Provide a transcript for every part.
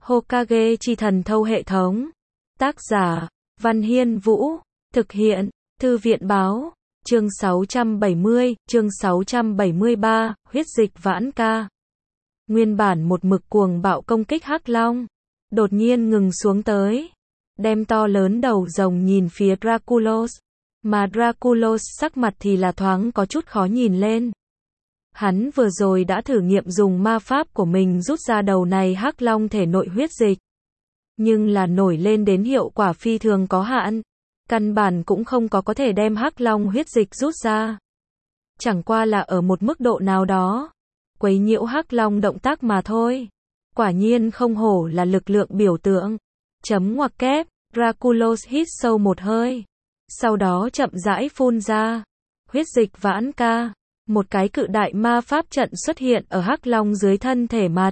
Hokage chi thần thâu hệ thống. Tác giả, Văn Hiên Vũ. Thực hiện, Thư viện Báo. Chương 670, chương 673, huyết dịch vãn ca. Nguyên bản một mực cuồng bạo công kích Hắc Long, đột nhiên ngừng xuống tới, đem to lớn đầu rồng nhìn phía Draculos, mà Draculos sắc mặt thì là thoáng có chút khó nhìn lên. Hắn vừa rồi đã thử nghiệm dùng ma pháp của mình rút ra đầu này Hắc Long thể nội huyết dịch, nhưng là nổi lên đến hiệu quả phi thường có hạn, căn bản cũng không có thể đem Hắc Long huyết dịch rút ra. Chẳng qua là ở một mức độ nào đó, quấy nhiễu Hắc Long động tác mà thôi. Quả nhiên không hổ là lực lượng biểu tượng. Chấm ngoặc kép, Draculos hít sâu một hơi, sau đó chậm rãi phun ra. Huyết dịch vãn ca. Một cái cự đại ma pháp trận xuất hiện ở Hắc Long dưới thân thể mặt.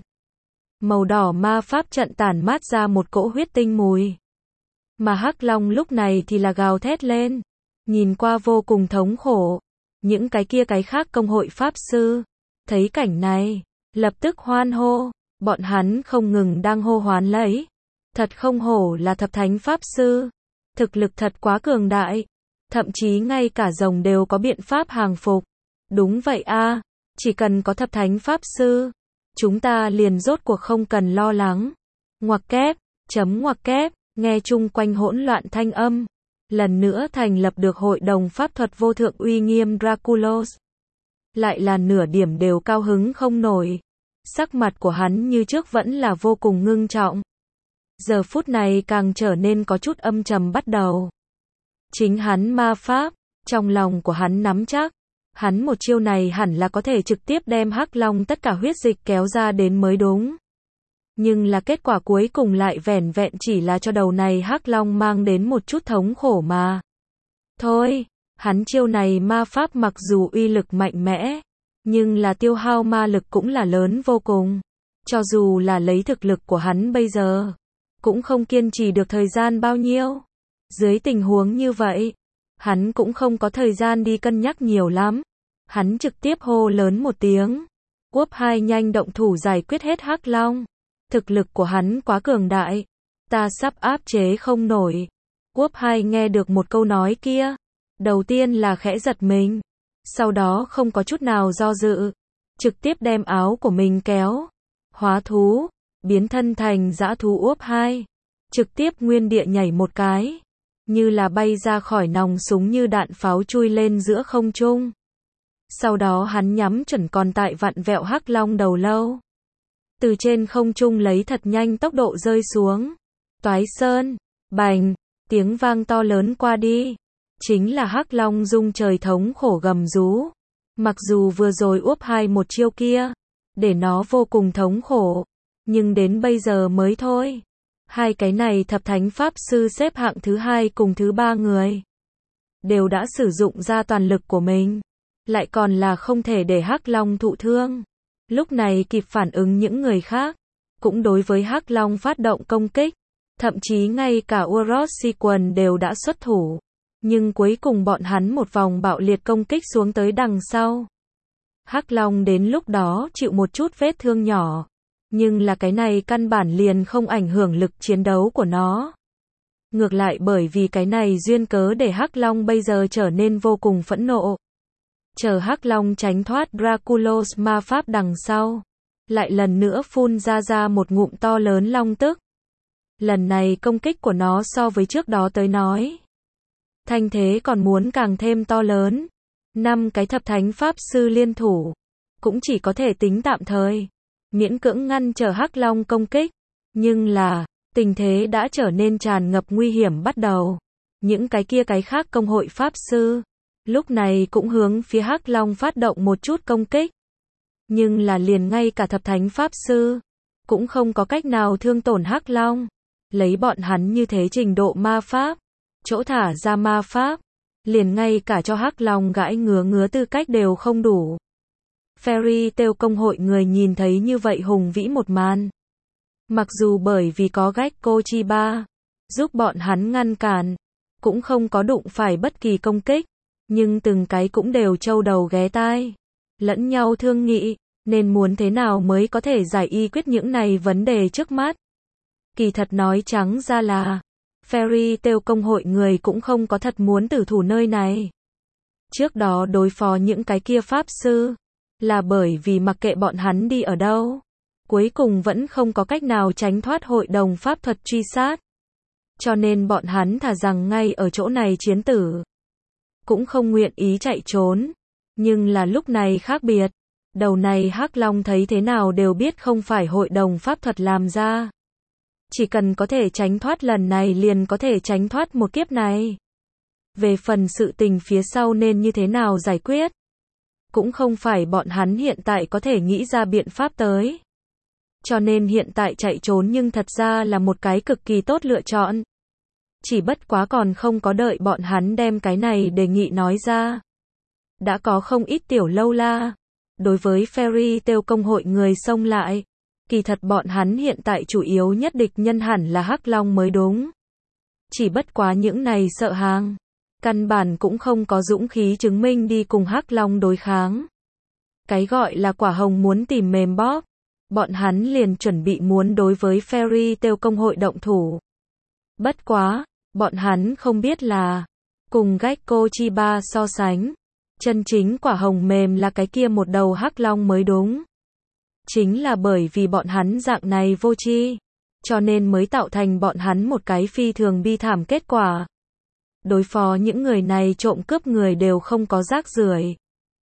Màu đỏ ma pháp trận tản mát ra một cỗ huyết tinh mùi. Mà Hắc Long lúc này thì là gào thét lên, nhìn qua vô cùng thống khổ. Những cái khác công hội pháp sư, thấy cảnh này, lập tức hoan hô, bọn hắn không ngừng đang hô hoán lấy. Thật không hổ là thập thánh pháp sư, thực lực thật quá cường đại, thậm chí ngay cả rồng đều có biện pháp hàng phục. Đúng vậy a, chỉ cần có thập thánh pháp sư, chúng ta liền rốt cuộc không cần lo lắng. Ngoặc kép, chấm ngoặc kép, nghe chung quanh hỗn loạn thanh âm, lần nữa thành lập được hội đồng pháp thuật vô thượng uy nghiêm Draculos. Lại là nửa điểm đều cao hứng không nổi. Sắc mặt của hắn như trước vẫn là vô cùng ngưng trọng. Giờ phút này càng trở nên có chút âm trầm bắt đầu. Chính hắn ma pháp, trong lòng của hắn nắm chắc, hắn một chiêu này hẳn là có thể trực tiếp đem Hắc Long tất cả huyết dịch kéo ra đến mới đúng. Nhưng là kết quả cuối cùng lại vẻn vẹn chỉ là cho đầu này Hắc Long mang đến một chút thống khổ mà. Thôi, hắn chiêu này ma pháp mặc dù uy lực mạnh mẽ, nhưng là tiêu hao ma lực cũng là lớn vô cùng. Cho dù là lấy thực lực của hắn bây giờ, cũng không kiên trì được thời gian bao nhiêu. Dưới tình huống như vậy, hắn cũng không có thời gian đi cân nhắc nhiều lắm. Hắn trực tiếp hô lớn một tiếng. Quốc 2 nhanh động thủ giải quyết hết Hắc Long. Thực lực của hắn quá cường đại, ta sắp áp chế không nổi. Quốc 2 nghe được một câu nói kia, đầu tiên là khẽ giật mình, sau đó không có chút nào do dự, trực tiếp đem áo của mình kéo, hóa thú, biến thân thành dã thú Quốc 2, trực tiếp nguyên địa nhảy một cái, như là bay ra khỏi nòng súng như đạn pháo chui lên giữa không trung. Sau đó hắn nhắm chuẩn còn tại vặn vẹo Hắc Long đầu lâu, từ trên không trung lấy thật nhanh tốc độ rơi xuống. Toái sơn, bành, tiếng vang to lớn qua đi, chính là Hắc Long rung trời thống khổ gầm rú. Mặc dù vừa rồi Úp 2 một chiêu kia, để nó vô cùng thống khổ, nhưng đến bây giờ mới thôi. Hai cái này thập thánh pháp sư xếp hạng thứ 2 cùng thứ 3 người, đều đã sử dụng ra toàn lực của mình, lại còn là không thể để Hắc Long thụ thương. Lúc này kịp phản ứng những người khác, cũng đối với Hắc Long phát động công kích, thậm chí ngay cả Urosiquan đều đã xuất thủ, nhưng cuối cùng bọn hắn một vòng bạo liệt công kích xuống tới đằng sau. Hắc Long đến lúc đó chịu một chút vết thương nhỏ, nhưng là cái này căn bản liền không ảnh hưởng lực chiến đấu của nó. Ngược lại bởi vì cái này duyên cớ để Hắc Long bây giờ trở nên vô cùng phẫn nộ. Chờ Hắc Long tránh thoát Draculos ma pháp đằng sau, lại lần nữa phun ra một ngụm to lớn long tức. Lần này công kích của nó so với trước đó tới nói, thanh thế còn muốn càng thêm to lớn. 5 cái thập thánh pháp sư liên thủ, cũng chỉ có thể tính tạm thời, miễn cưỡng ngăn trở Hắc Long công kích. Nhưng là, tình thế đã trở nên tràn ngập nguy hiểm bắt đầu. Những cái khác công hội pháp sư, lúc này cũng hướng phía Hắc Long phát động một chút công kích. Nhưng là liền ngay cả thập thánh pháp sư, cũng không có cách nào thương tổn Hắc Long. Lấy bọn hắn như thế trình độ ma pháp, chỗ thả ra ma pháp, liền ngay cả cho Hắc Long gãi ngứa tư cách đều không đủ. Fairy Tail công hội người nhìn thấy như vậy hùng vĩ một màn. Mặc dù bởi vì có Gekko Chiba giúp bọn hắn ngăn cản, cũng không có đụng phải bất kỳ công kích, nhưng từng cái cũng đều trâu đầu ghé tai, lẫn nhau thương nghị, nên muốn thế nào mới có thể giải quyết những này vấn đề trước mắt. Kỳ thật nói trắng ra là, Fairy Tail công hội người cũng không có thật muốn tử thủ nơi này. Trước đó đối phó những cái kia pháp sư, là bởi vì mặc kệ bọn hắn đi ở đâu, cuối cùng vẫn không có cách nào tránh thoát hội đồng pháp thuật truy sát. Cho nên bọn hắn thà rằng ngay ở chỗ này chiến tử, cũng không nguyện ý chạy trốn. Nhưng là lúc này khác biệt, đầu này Hắc Long thấy thế nào đều biết không phải hội đồng pháp thuật làm ra. Chỉ cần có thể tránh thoát lần này liền có thể tránh thoát một kiếp này. Về phần sự tình phía sau nên như thế nào giải quyết, cũng không phải bọn hắn hiện tại có thể nghĩ ra biện pháp tới. Cho nên hiện tại chạy trốn nhưng thật ra là một cái cực kỳ tốt lựa chọn. Chỉ bất quá còn không có đợi bọn hắn đem cái này đề nghị nói ra. Đã có không ít tiểu lâu la. Đối với Fairy Tail công hội người xông lại. Kỳ thật bọn hắn hiện tại chủ yếu nhất địch nhân hẳn là Hắc Long mới đúng. Chỉ bất quá những này sợ hàng. Căn bản cũng không có dũng khí chứng minh đi cùng Hắc Long đối kháng. Cái gọi là quả hồng muốn tìm mềm bóp. Bọn hắn liền chuẩn bị muốn đối với Fairy Tail công hội động thủ. Bất quá, bọn hắn không biết là, cùng Gekko Chiba so sánh, chân chính quả hồng mềm là cái kia một đầu Hắc Long mới đúng. Chính là bởi vì bọn hắn dạng này vô tri, cho nên mới tạo thành bọn hắn một cái phi thường bi thảm kết quả. Đối phó những người này trộm cướp người đều không có rác rưởi.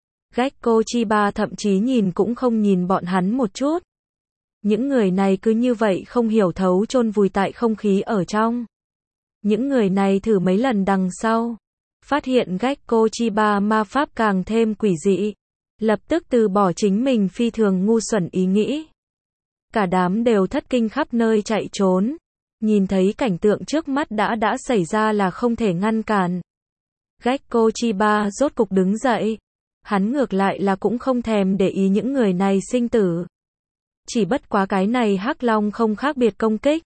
Gekko Chiba thậm chí nhìn cũng không nhìn bọn hắn một chút. Những người này cứ như vậy không hiểu thấu chôn vùi tại không khí ở trong. Những người này thử mấy lần đằng sau, phát hiện Gekko Chiba ma pháp càng thêm quỷ dị, lập tức từ bỏ chính mình phi thường ngu xuẩn ý nghĩ. Cả đám đều thất kinh khắp nơi chạy trốn, nhìn thấy cảnh tượng trước mắt đã xảy ra là không thể ngăn cản. Gekko Chiba rốt cục đứng dậy, hắn ngược lại là cũng không thèm để ý những người này sinh tử. Chỉ bất quá cái này Hắc Long không khác biệt công kích.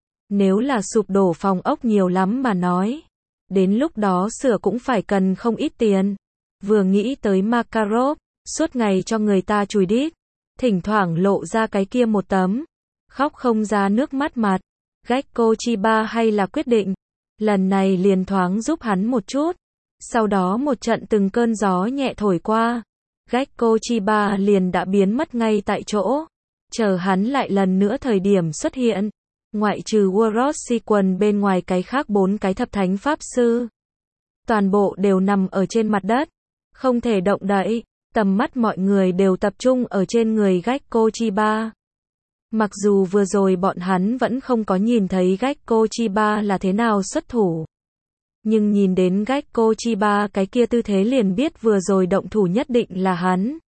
Nếu là sụp đổ phòng ốc nhiều lắm mà nói, đến lúc đó sửa cũng phải cần không ít tiền. Vừa nghĩ tới Makarov, suốt ngày cho người ta chùi đít, thỉnh thoảng lộ ra cái kia một tấm, khóc không ra nước mắt mặt. Gekko Chiba hay là quyết định, lần này liền thoáng giúp hắn một chút. Sau đó một trận từng cơn gió nhẹ thổi qua, Gekko Chiba liền đã biến mất ngay tại chỗ. Chờ hắn lại lần nữa thời điểm xuất hiện, ngoại trừ Warros Sequon bên ngoài cái khác 4 cái thập thánh pháp sư, toàn bộ đều nằm ở trên mặt đất, không thể động đậy. Tầm mắt mọi người đều tập trung ở trên người Gekko Chiba. Mặc dù vừa rồi bọn hắn vẫn không có nhìn thấy Gekko Chiba là thế nào xuất thủ, nhưng nhìn đến Gekko Chiba cái kia tư thế liền biết vừa rồi động thủ nhất định là hắn.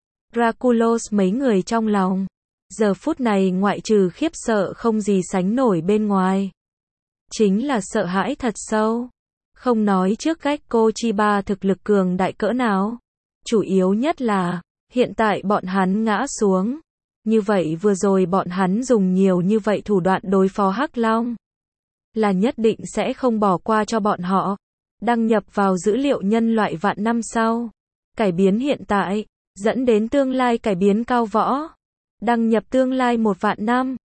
Draculos mấy người trong lòng, giờ phút này ngoại trừ khiếp sợ không gì sánh nổi bên ngoài, chính là sợ hãi thật sâu. Không nói trước Gekko Chiba thực lực cường đại cỡ nào, chủ yếu nhất là, hiện tại bọn hắn ngã xuống. Như vậy vừa rồi bọn hắn dùng nhiều như vậy thủ đoạn đối phó Hắc Long, là nhất định sẽ không bỏ qua cho bọn họ. Đăng nhập vào dữ liệu nhân loại vạn năm sau, cải biến hiện tại, dẫn đến tương lai cải biến cao võ. Đăng nhập tương lai 1 vạn năm.